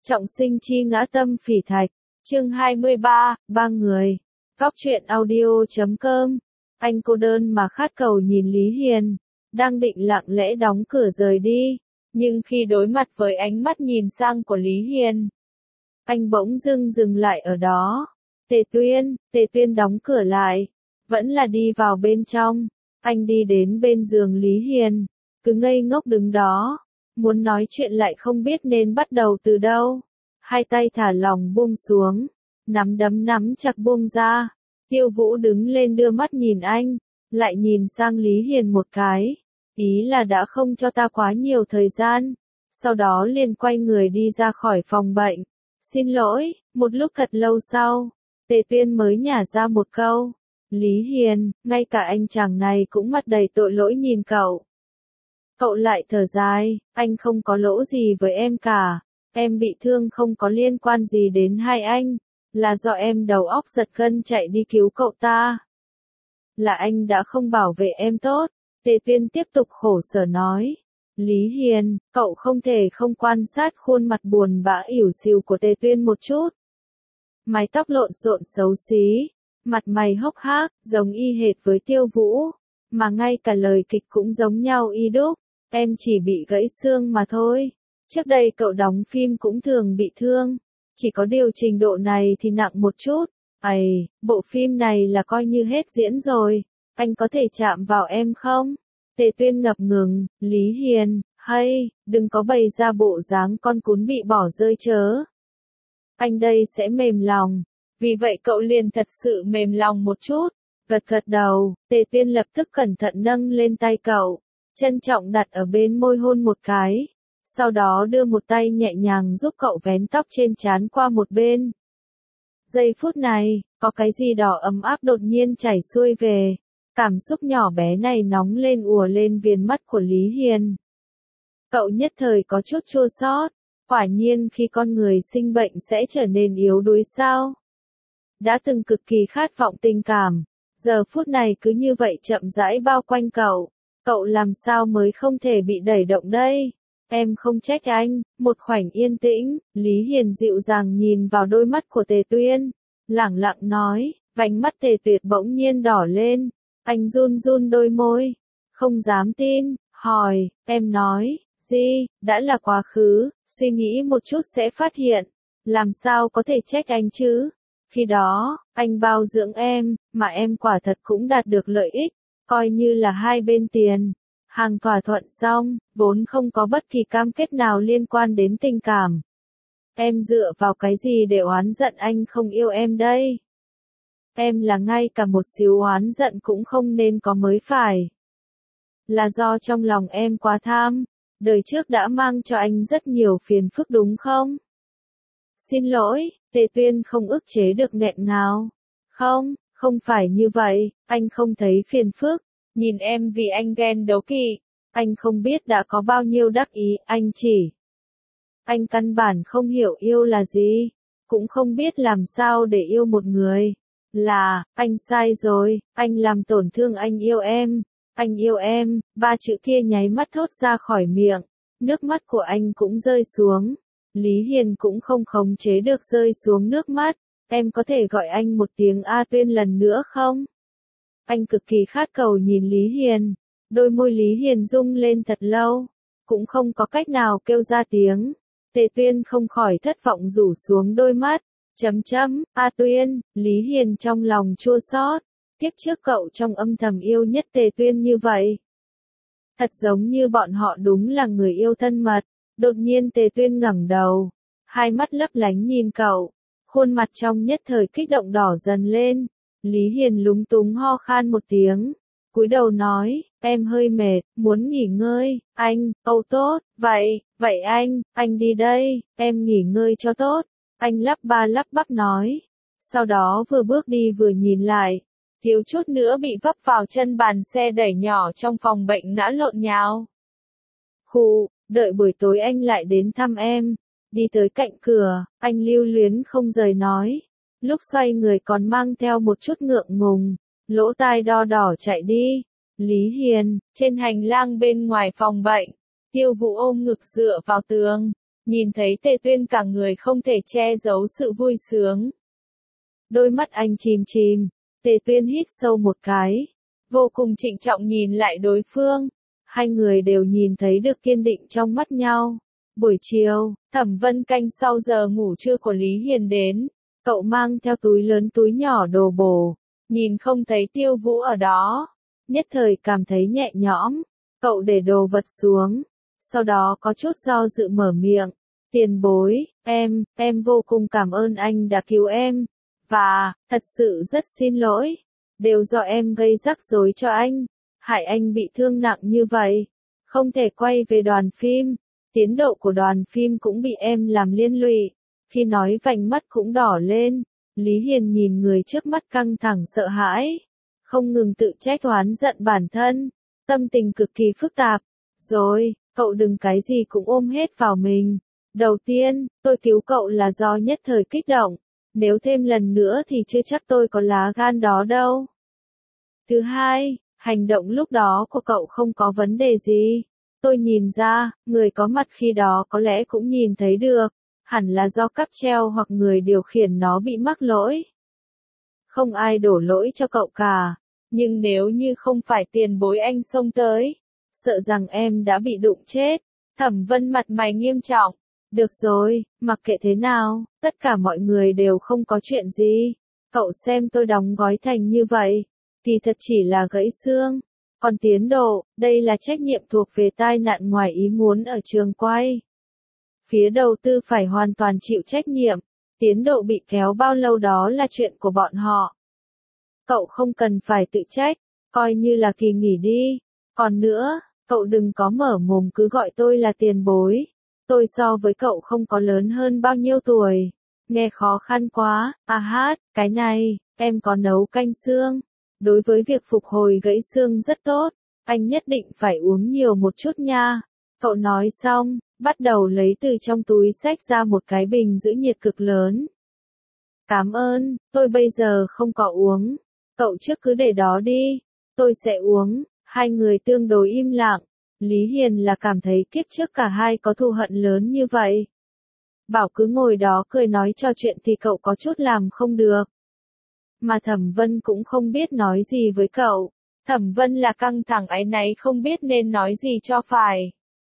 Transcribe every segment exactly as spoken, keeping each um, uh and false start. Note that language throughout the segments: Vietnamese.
Trọng sinh chi ngã tâm phỉ thạch, chương hai mươi ba, ba người. Góc truyện audio chấm com. Anh cô đơn mà khát cầu nhìn Lý Hiền, đang định lặng lẽ đóng cửa rời đi, nhưng khi đối mặt với ánh mắt nhìn sang của Lý Hiền, anh bỗng dưng dừng lại ở đó. Tề Tuyên, Tề Tuyên đóng cửa lại, vẫn là đi vào bên trong. Anh đi đến bên giường Lý Hiền, cứ ngây ngốc đứng đó, muốn nói chuyện lại không biết nên bắt đầu từ đâu. Hai tay thả lỏng buông xuống, nắm đấm nắm chặt buông ra. Tiêu Vũ đứng lên đưa mắt nhìn anh, lại nhìn sang Lý Hiền một cái, ý là đã không cho ta quá nhiều thời gian. Sau đó liền quay người đi ra khỏi phòng bệnh. Xin lỗi. Một lúc thật lâu sau, Tề Tuyên mới nhả ra một câu. Lý Hiền, ngay cả anh chàng này cũng mặt đầy tội lỗi nhìn cậu. Cậu lại thở dài, anh không có lỗi gì với em cả, em bị thương không có liên quan gì đến hai anh, là do em đầu óc giật gân chạy đi cứu cậu ta. Là anh đã không bảo vệ em tốt. Tề Tuyên tiếp tục khổ sở nói. Lý Hiền, cậu không thể không quan sát khuôn mặt buồn bã ỉu xìu của Tề Tuyên một chút. Mái tóc lộn xộn xấu xí, mặt mày hốc hác, giống y hệt với Tiêu Vũ, mà ngay cả lời kịch cũng giống nhau y đúc. Em chỉ bị gãy xương mà thôi. Trước đây cậu đóng phim cũng thường bị thương, chỉ có điều trình độ này thì nặng một chút. Ây, bộ phim này là coi như hết diễn rồi, anh có thể chạm vào em không? Tề Tuyên ngập ngừng. Lý Hiền, hay, đừng có bày ra bộ dáng con cún bị bỏ rơi chớ. Anh đây sẽ mềm lòng. Vì vậy cậu liền thật sự mềm lòng một chút, gật gật đầu. Tề Tuyên lập tức cẩn thận nâng lên tay cậu, trân trọng đặt ở bên môi hôn một cái, sau đó đưa một tay nhẹ nhàng giúp cậu vén tóc trên trán qua một bên. Giây phút này, có cái gì đỏ ấm áp đột nhiên chảy xuôi về, cảm xúc nhỏ bé này nóng lên ùa lên viền mắt của Lý Hiền. Cậu nhất thời có chút chua xót, quả nhiên khi con người sinh bệnh sẽ trở nên yếu đuối sao? Đã từng cực kỳ khát vọng tình cảm, giờ phút này cứ như vậy chậm rãi bao quanh cậu. Cậu làm sao mới không thể bị đẩy động đây? Em không trách anh. Một khoảnh yên tĩnh, Lý Hiền dịu dàng nhìn vào đôi mắt của Tề Tuyên, lẳng lặng nói. Vành mắt Tề Tuyệt bỗng nhiên đỏ lên, anh run run đôi môi, không dám tin, hỏi, em nói, gì, đã là quá khứ, suy nghĩ một chút sẽ phát hiện, làm sao có thể trách anh chứ? Khi đó, anh bao dưỡng em, mà em quả thật cũng đạt được lợi ích. Coi như là hai bên tiền hàng thỏa thuận xong, vốn không có bất kỳ cam kết nào liên quan đến tình cảm. Em dựa vào cái gì để oán giận anh không yêu em đây? Em là ngay cả một xíu oán giận cũng không nên có mới phải. Là do trong lòng em quá tham, đời trước đã mang cho anh rất nhiều phiền phức đúng không? Xin lỗi. Tề Tuyên không ức chế được nghẹn ngào. Không, không phải như vậy, anh không thấy phiền phức. Nhìn em vì anh ghen đố kỵ, anh không biết đã có bao nhiêu đắc ý, anh chỉ. Anh căn bản không hiểu yêu là gì, cũng không biết làm sao để yêu một người. Là, anh sai rồi, anh làm tổn thương anh yêu em, anh yêu em, ba chữ kia nháy mắt thốt ra khỏi miệng, nước mắt của anh cũng rơi xuống. Lý Hiền cũng không khống chế được rơi xuống nước mắt. Em có thể gọi anh một tiếng A Tuyên lần nữa không? Anh cực kỳ khát cầu nhìn Lý Hiền, đôi môi Lý Hiền rung lên thật lâu, cũng không có cách nào kêu ra tiếng. Tề Tuyên không khỏi thất vọng rủ xuống đôi mắt, chấm chấm, A Tuyên. Lý Hiền trong lòng chua xót, kiếp trước cậu trong âm thầm yêu nhất Tề Tuyên như vậy. Thật giống như bọn họ đúng là người yêu thân mật. Đột nhiên Tề Tuyên ngẩng đầu, hai mắt lấp lánh nhìn cậu, khuôn mặt trong nhất thời kích động đỏ dần lên. Lý Hiền lúng túng ho khan một tiếng, cúi đầu nói, em hơi mệt, muốn nghỉ ngơi. Anh, âu tốt, vậy, vậy anh, anh đi đây, em nghỉ ngơi cho tốt. Anh lắp ba lắp bắp nói, sau đó vừa bước đi vừa nhìn lại, thiếu chút nữa bị vấp vào chân bàn xe đẩy nhỏ trong phòng bệnh ngã lộn nhào. Khụ, đợi buổi tối anh lại đến thăm em. Đi tới cạnh cửa, anh lưu luyến không rời nói. Lúc xoay người còn mang theo một chút ngượng ngùng, lỗ tai đo đỏ chạy đi. Lý Hiền, trên hành lang bên ngoài phòng bệnh, Tiêu Vũ ôm ngực dựa vào tường, Nhìn thấy Tề Tuyên cả người không thể che giấu sự vui sướng. Đôi mắt anh chìm chìm, Tề Tuyên hít sâu một cái, vô cùng trịnh trọng nhìn lại đối phương. Hai người đều nhìn thấy được kiên định trong mắt nhau. Buổi chiều, Thẩm Vân canh sau giờ ngủ trưa của Lý Hiền đến, cậu mang theo túi lớn túi nhỏ đồ bổ, nhìn không thấy Tiêu Vũ ở đó, nhất thời cảm thấy nhẹ nhõm, cậu để đồ vật xuống, sau đó có chút do dự mở miệng, tiền bối, em, em vô cùng cảm ơn anh đã cứu em, và, thật sự rất xin lỗi, đều do em gây rắc rối cho anh, hại anh bị thương nặng như vậy, không thể quay về đoàn phim. Tiến độ của đoàn phim cũng bị em làm liên lụy, khi nói vành mắt cũng đỏ lên, Lý Hiền nhìn người trước mắt căng thẳng sợ hãi, không ngừng tự trách oán giận bản thân, tâm tình cực kỳ phức tạp, rồi, cậu đừng cái gì cũng ôm hết vào mình, đầu tiên, tôi cứu cậu là do nhất thời kích động, nếu thêm lần nữa thì chưa chắc tôi có lá gan đó đâu. Thứ hai, hành động lúc đó của cậu không có vấn đề gì. Tôi nhìn ra, người có mặt khi đó có lẽ cũng nhìn thấy được, hẳn là do cáp treo hoặc người điều khiển nó bị mắc lỗi. Không ai đổ lỗi cho cậu cả, nhưng nếu như không phải tiền bối anh xông tới, sợ rằng em đã bị đụng chết. Thẩm Vân mặt mày nghiêm trọng, được rồi, mặc kệ thế nào, tất cả mọi người đều không có chuyện gì. Cậu xem tôi đóng gói thành như vậy, kỳ thật chỉ là gãy xương. Còn tiến độ, đây là trách nhiệm thuộc về tai nạn ngoài ý muốn ở trường quay. Phía đầu tư phải hoàn toàn chịu trách nhiệm, tiến độ bị kéo bao lâu đó là chuyện của bọn họ. Cậu không cần phải tự trách, coi như là kỳ nghỉ đi. Còn nữa, cậu đừng có mở mồm cứ gọi tôi là tiền bối. Tôi so với cậu không có lớn hơn bao nhiêu tuổi. Nghe khó khăn quá, à hát, cái này, em có nấu canh xương. Đối với việc phục hồi gãy xương rất tốt, anh nhất định phải uống nhiều một chút nha. Cậu nói xong, bắt đầu lấy từ trong túi xách ra một cái bình giữ nhiệt cực lớn. Cảm ơn, tôi bây giờ không có uống. Cậu trước cứ để đó đi, tôi sẽ uống. Hai người tương đối im lặng. Lý Hiền là cảm thấy kiếp trước cả hai có thù hận lớn như vậy. Bảo cứ ngồi đó cười nói trò chuyện thì cậu có chút làm không được. Mà Thẩm Vân cũng không biết nói gì với cậu. Thẩm Vân là căng thẳng áy náy không biết nên nói gì cho phải.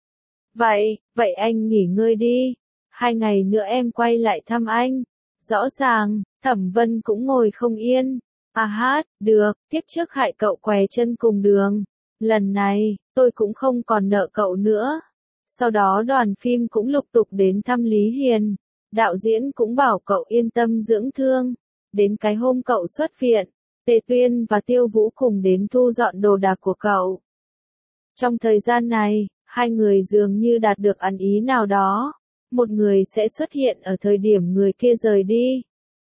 Vậy, vậy anh nghỉ ngơi đi. Hai ngày nữa em quay lại thăm anh. Rõ ràng, Thẩm Vân cũng ngồi không yên. À hát, được, tiếp trước hại cậu què chân cùng đường. Lần này, tôi cũng không còn nợ cậu nữa. Sau đó đoàn phim cũng lục tục đến thăm Lý Hiền. Đạo diễn cũng bảo cậu yên tâm dưỡng thương. Đến cái hôm cậu xuất viện, Tề Tuyên và Tiêu Vũ cùng đến thu dọn đồ đạc của cậu. Trong thời gian này, hai người dường như đạt được ăn ý nào đó. Một người sẽ xuất hiện ở thời điểm người kia rời đi.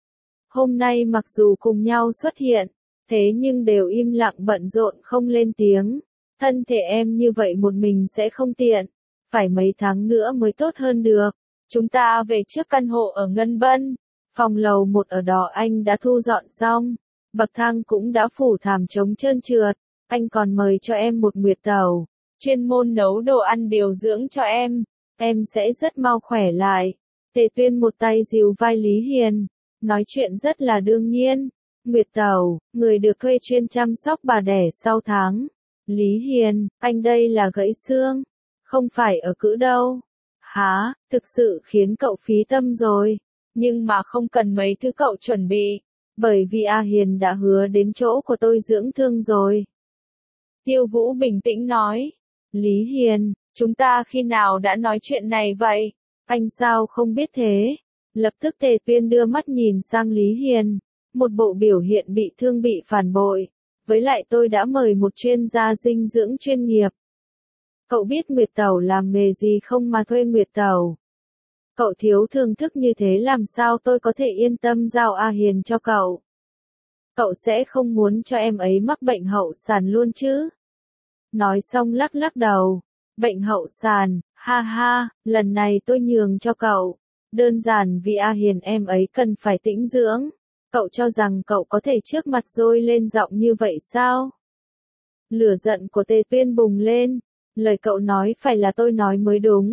Hôm nay mặc dù cùng nhau xuất hiện, thế nhưng đều im lặng bận rộn không lên tiếng. Thân thể em như vậy một mình sẽ không tiện. Phải mấy tháng nữa mới tốt hơn được. Chúng ta về trước căn hộ ở Ngân Bân. Phòng lầu một ở đó anh đã thu dọn xong. Bậc thang cũng đã phủ thảm chống trơn trượt. Anh còn mời cho em một nguyệt tẩu. Chuyên môn nấu đồ ăn điều dưỡng cho em. Em sẽ rất mau khỏe lại. Tề Tuyên một tay dìu vai Lý Hiền. Nói chuyện rất là đương nhiên. Nguyệt tẩu, người được thuê chuyên chăm sóc bà đẻ sau tháng. Lý Hiền, anh đây là gãy xương. Không phải ở cữ đâu. Hả, thực sự khiến cậu phí tâm rồi. Nhưng mà không cần mấy thứ cậu chuẩn bị. Bởi vì A Hiền đã hứa đến chỗ của tôi dưỡng thương rồi. Tiêu Vũ bình tĩnh nói. Lý Hiền, chúng ta khi nào đã nói chuyện này vậy? Anh sao không biết thế? Lập tức Tề Tuyên đưa mắt nhìn sang Lý Hiền. Một bộ biểu hiện bị thương bị phản bội. Với lại tôi đã mời một chuyên gia dinh dưỡng chuyên nghiệp. Cậu biết Nguyệt Tẩu làm nghề gì không mà thuê Nguyệt Tẩu? Cậu thiếu thưởng thức như thế làm sao tôi có thể yên tâm giao A Hiền cho cậu? Cậu sẽ không muốn cho em ấy mắc bệnh hậu sản luôn chứ? Nói xong lắc lắc đầu. Bệnh hậu sản, ha ha, lần này tôi nhường cho cậu. Đơn giản vì A Hiền em ấy cần phải tĩnh dưỡng. Cậu cho rằng cậu có thể trước mặt dôi lên giọng như vậy sao? Lửa giận của Tề Tuyên bùng lên. Lời cậu nói phải là tôi nói mới đúng.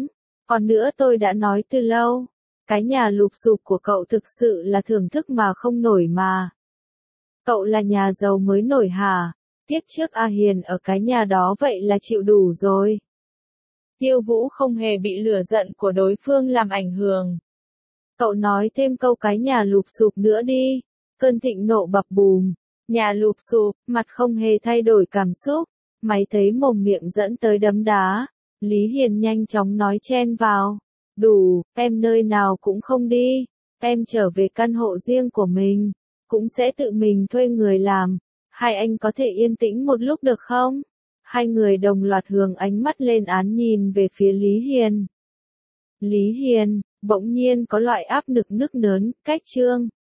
Còn nữa tôi đã nói từ lâu, cái nhà lụp xụp của cậu thực sự là thưởng thức mà không nổi mà. Cậu là nhà giàu mới nổi hả? Tiếp trước A Hiền ở cái nhà đó vậy là chịu đủ rồi. Tiêu Vũ không hề bị lửa giận của đối phương làm ảnh hưởng. Cậu nói thêm câu cái nhà lụp xụp nữa đi. Cơn thịnh nộ bập bùm. Nhà lụp xụp, mặt không hề thay đổi cảm xúc. Mày thấy mồm miệng dẫn tới đấm đá. Lý Hiền nhanh chóng nói chen vào. Đủ, em nơi nào cũng không đi. Em trở về căn hộ riêng của mình. Cũng sẽ tự mình thuê người làm. Hai anh có thể yên tĩnh một lúc được không? Hai người đồng loạt hướng ánh mắt lên án nhìn về phía Lý Hiền. Lý Hiền, bỗng nhiên có loại áp lực nức nớn, cách trương.